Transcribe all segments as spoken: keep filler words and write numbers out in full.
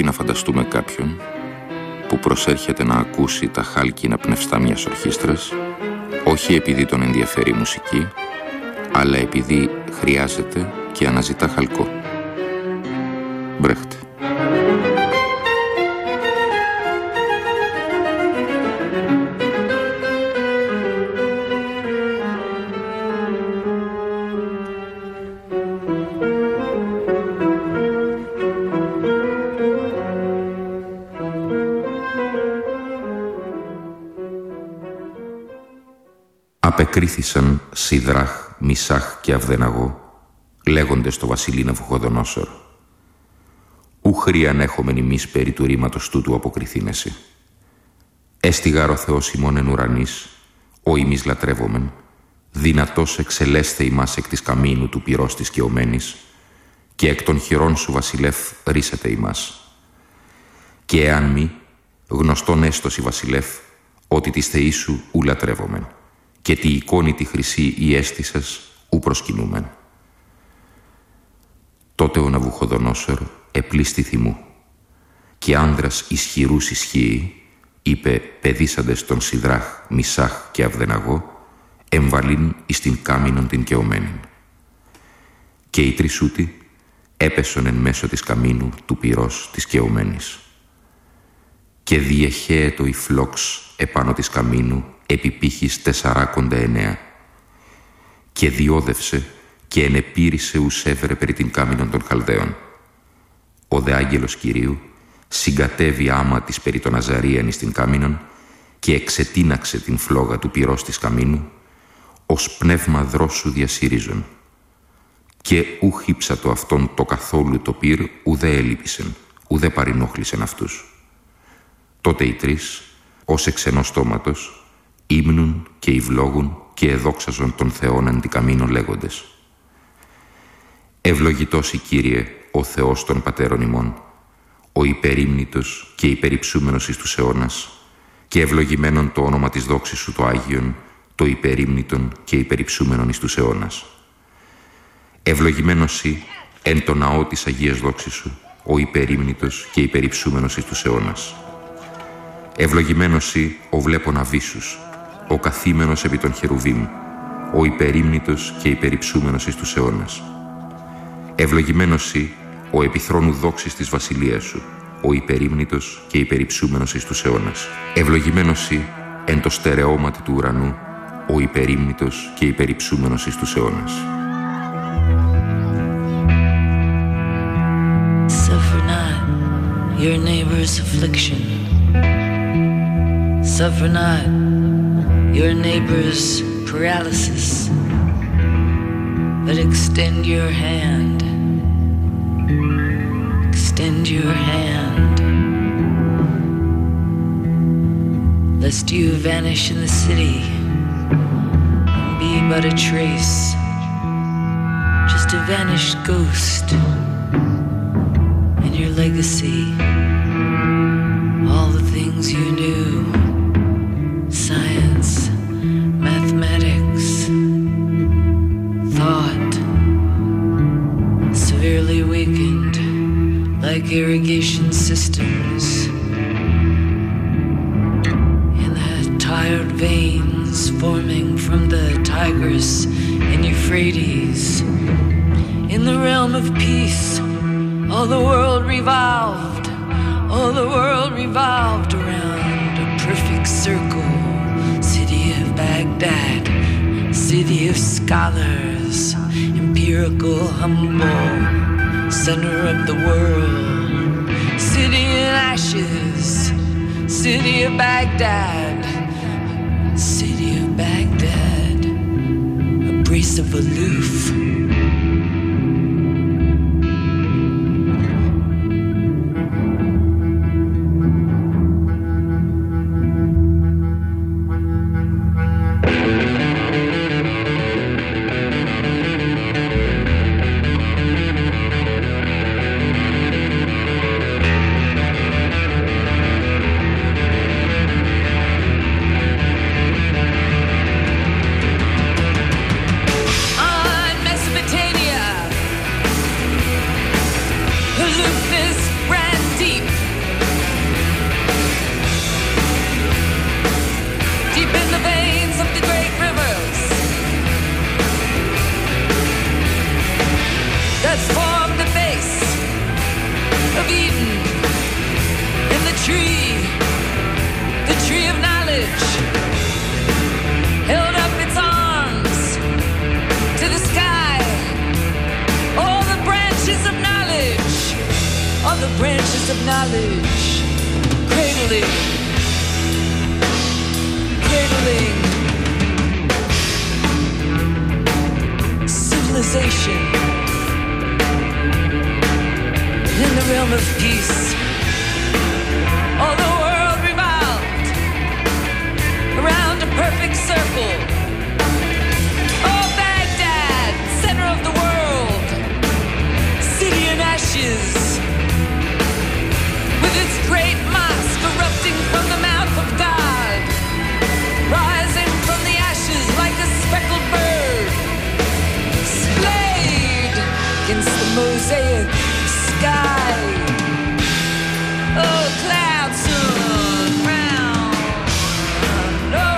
να φανταστούμε κάποιον που προσέρχεται να ακούσει τα χάλκινα πνευστά μιας ορχήστρας, όχι επειδή τον ενδιαφέρει η μουσική, αλλά επειδή χρειάζεται και αναζητά χαλκό. Μπρέχτε. Απεκρίθησαν Σιδράχ, Μισάχ και Αβδεναγώ, λέγοντες στο βασιλεί Ναβουχοδονόσορ: «Ου χρίαν έχομεν ημείς περί του ρήματος τούτου αποκριθήνεσαι. Έστιγαρ ο Θεός ημών εν ουρανής, ο ημείς λατρεύομεν, δυνατός εξελέσθε ημάς εκ της καμίνου του πυρός της καιωμένης, και εκ των χειρών σου βασιλεύ ρίσετε ημάς. Και εάν μη, γνωστόν έστωση βασιλεύ, ότι της θεής σου ου λατρεύομεν, και τη εικόνη τη χρυσή η έστησας ου προσκυνούμεν». Τότε ο Ναβουχοδονόσορ επλήστη θυμού, και άνδρας ισχυρούς ισχύει, είπε παιδίσαντες τον Σιδράχ, Μισάχ και Αβδεναγώ, εμβαλήν εις την κάμινον την καιωμένην. Και οι τρισούτοι έπεσον εν μέσω της καμίνου του πυρός της καιωμένης. Και διεχέετο η φλόξ επάνω της καμίνου επί πύχης τεσσαράκοντα εννέα, και διόδευσε και ενεπήρησε ους έβρε περί την κάμινον των Χαλδαίων. Ο δε άγγελος Κυρίου συγκατέβη άμα της περί των Αζαρίαν εις την κάμινον και εξετίναξε την φλόγα του πυρός της καμίνου, ως πνεύμα δρόσου διασυρίζων. Και ου χύψατο αυτόν το καθόλου το πυρ ουδέ έλειπησεν, ουδέ παρενόχλησεν αυτούς. Τότε οι τρεις, ως εξ ενός στόματος, ύμνουν και ευλόγουν και εδόξαζον τον Θεόν αντικαμίνων λέγοντες: «Ευλογητός η Κύριε, ο Θεός των πατέρων ημών, ο υπερήμνητος και υπερυψούμενος εις τους αιώνας, και ευλογημένον το όνομα της δόξης σου το Άγιον, το υπερήμνητον και υπερυψούμενον εις τους αιώνας. Ευλογημένος η εν το ναό της Αγίας δόξης σου, ο υπερήμνητος και υπερυψούμενος εις τους αιώνας. Ευλογημένος η ο βλέπων αβίσους, ο καθήμενος επί των χερουβίμ, ο υπερήμνητος και υπερυψούμενος εις τους αιώνας. Ευλογημένος η ο επιθρόνου δόξης της βασιλείας σου, ο υπερήμνητος και υπερυψούμενος εις τους αιώνας. Ευλογημένος η εν το στερεώματι του ουρανού, ο υπερήμνητος και υπερυψούμενος εις τους αιώνας». Suffer not your neighbor's affliction. Suffer not your neighbor's paralysis, but extend your hand. Extend your hand, lest you vanish in the city and be but a trace, just a vanished ghost in your legacy. All the things you knew, science, mathematics, thought, severely weakened like irrigation systems in the tired veins forming from the Tigris and Euphrates. In the realm of peace, all the world revolved, all the world revolved around a perfect circle. City of Baghdad, city of scholars, empirical, humble, center of the world. City in ashes, city of Baghdad, city of Baghdad, abrasive, aloof. On Mesopotamia, of knowledge, cradling, cradling civilization in the realm of peace. All the world revolved around a perfect circle. Oh, Baghdad, center of the world, city in ashes, with its great mosque erupting from the mouth of God, rising from the ashes like a speckled bird, splayed against the mosaic sky. Oh, clouds soon round. No,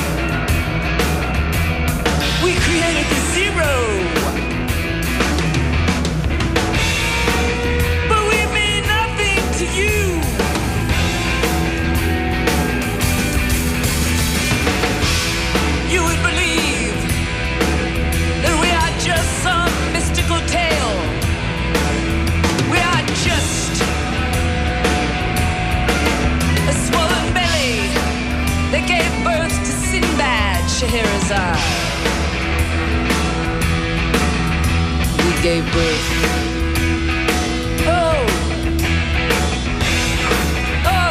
we created the zero. Scheherazade. We gave birth. Oh, oh,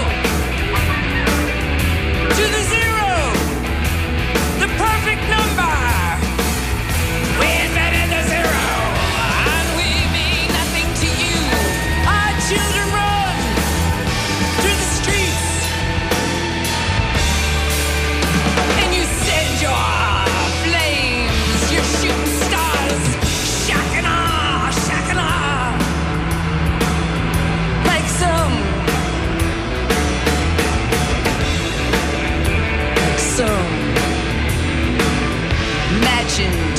to the zero, the perfect number. We invented the zero, and we mean nothing to you. Our children run through the streets, and you send your flames, your shooting stars, shakana, shakana, like some, like some imagined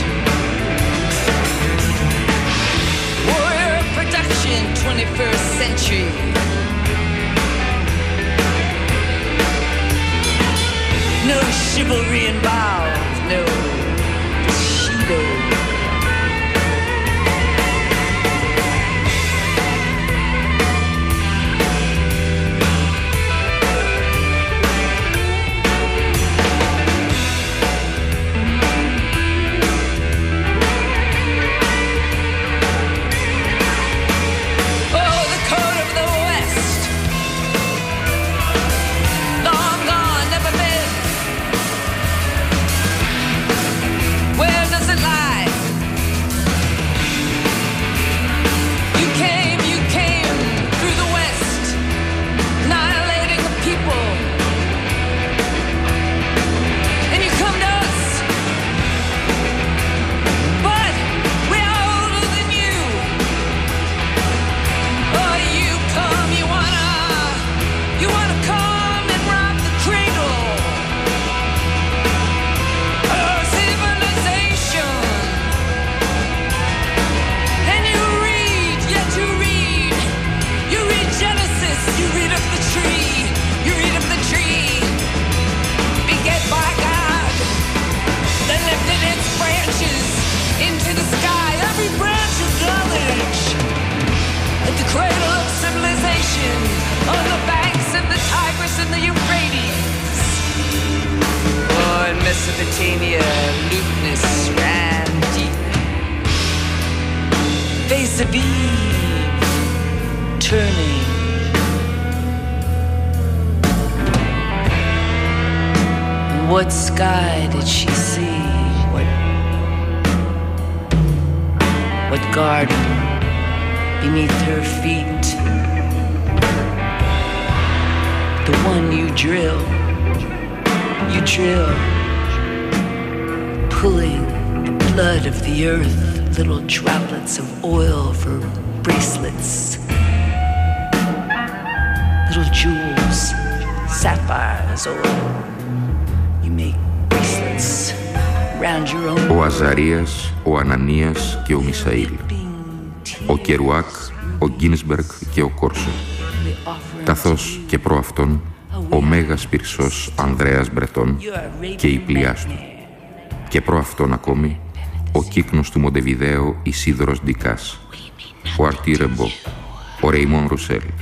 warrior production, twenty-first century. No chivalry involved, no Bushido. Oh, the code of the West, long gone, never been. Where does it lie? You came, you came through the West, annihilating the people. And you come to us, but we are older than you. Oh, you come, you wanna, you wanna come and rob the cradle. Oh, civilization. And you read, yet you read. You read Genesis, you read of the tree. You read of the tree, beget by God, that lifted its branches into the sky. Every branch of knowledge at the cradle of civilization, on the banks of the Tigris and the Euphrates. Oh, in Mesopotamia, lewdness ran deep. Face of Eve, turning. What sky did she see? What, what garden beneath her feet? The one you drill, you drill, pulling the blood of the earth, little droplets of oil for bracelets, little jewels, sapphires, or you make bracelets round your own. Ο Αζαρίας, ο Ανανίας και ο Μισαήλ, ο Κερουάκ, ο Γκίνσμπεργκ και ο Κόρσο, καθώς και προ αυτόν ο Μέγας Πυρσός Ανδρέας Μπρετών και η πλειάς του, και προ αυτόν ακόμη ο κύκνος του Μοντεβιδέο Ισίδωρος Ντικάς, ο Αρτί Ρεμπό, ο Ρεϊμόν Ρουσέλ,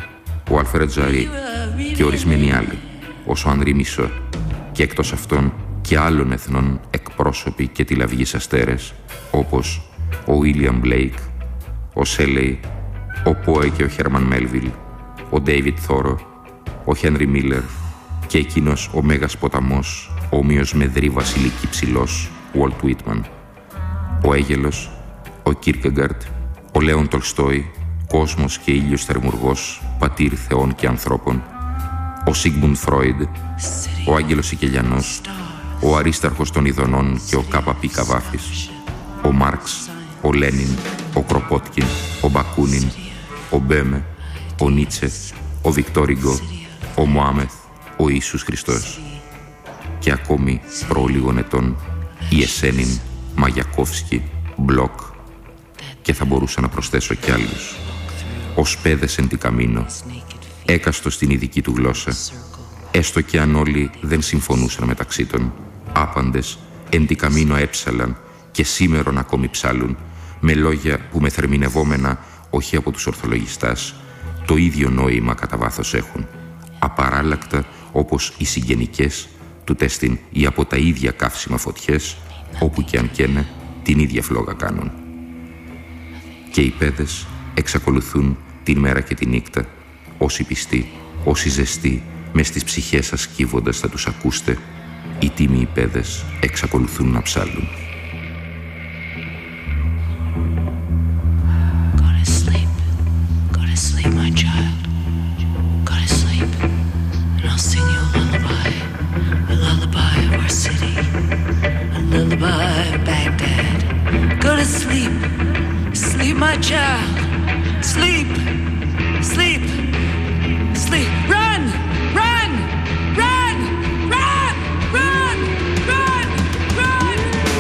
ο Άλφρεντ Ζαρί και ορισμένοι άλλοι, ως ο Ανρί Μισό, και εκτός αυτών και άλλων εθνών εκπρόσωποι και τηλαυγείς αστέρες, όπως ο Βίλιαμ Μπλέικ, ο Σέλεϊ, ο Πόε και ο Χέρμαν Μέλβιλ, ο Ντέιβιτ Θόρο, ο Χένρι Μίλλερ και εκείνος ο μέγας ποταμός, όμοιος με δρύ βασιλική ψηλός, Walt Whitman, ο Έγελος, ο Κίρκεγκαρτ, ο Λέον Τολστόι, κόσμος και ήλιος θερμουργός, πατήρ θεών και ανθρώπων, ο Σίγμουντ Φρόιντ, ο Άγγελος Σικελιανός, ο Αρίσταρχος των Ιδωνών και ο Κάπα Πι Καβάφης, ο Μάρξ, ο Λένιν, ο Κροπότκιν, ο Μπακούνιν, ο Μπέμε, ο Νίτσε, ο Βικτόρ Ιγκό, ο Μωάμεθ, ο Ιησούς Χριστός και ακόμη προ λίγων ετών η Εσένιν, Μαγιακόφσκι, Μπλοκ και θα μπορούσα να προσθέσω κι άλλους. Ως πέδες εν τη καμίνο, έκαστο στην ειδική του γλώσσα, έστω και αν όλοι δεν συμφωνούσαν μεταξύ των, άπαντες εν τη καμίνο έψαλαν και σήμερον ακόμη ψάλουν, με λόγια που μεθερμινευόμενα όχι από τους ορθολογιστάς, το ίδιο νόημα κατά βάθος έχουν, απαράλλακτα όπως οι συγγενικές του τέστην ή από τα ίδια καύσιμα φωτιές, όπου και αν καίνε, την ίδια φλόγα κάνουν. Και οι πέδες εξακολουθούν την μέρα και τη νύχτα, όσοι πιστοί, όσοι ζεστοί, μες στις ψυχές σας κύβοντας θα τους ακούστε, οι τίμιοι πέδες εξακολουθούν να ψάλλουν. My child, go to sleep, and I'll sing you a lullaby, a lullaby of our city, a lullaby of Baghdad. Go to sleep, sleep, my child, sleep, sleep, sleep. Run, run, run, run, run, run, run.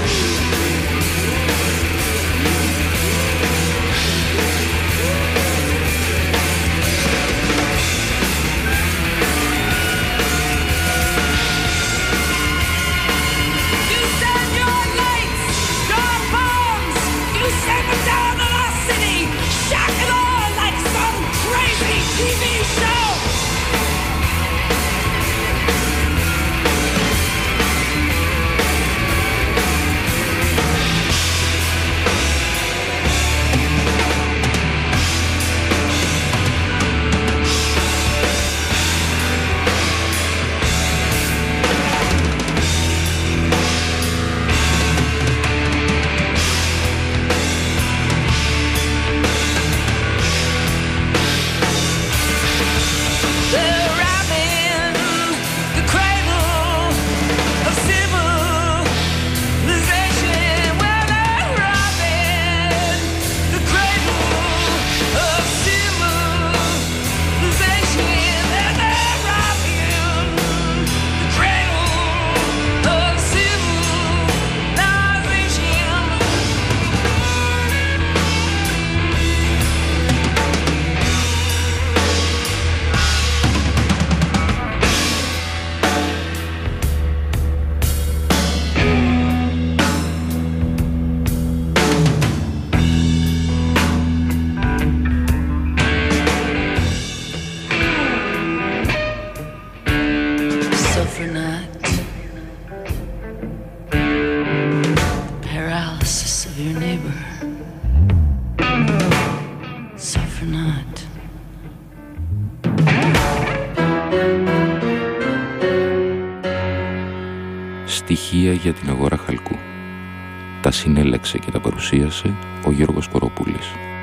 Στοιχεία για την αγορά χαλκού. Τα συνέλεξε και τα παρουσίασε ο Γιώργος Κοροπούλης.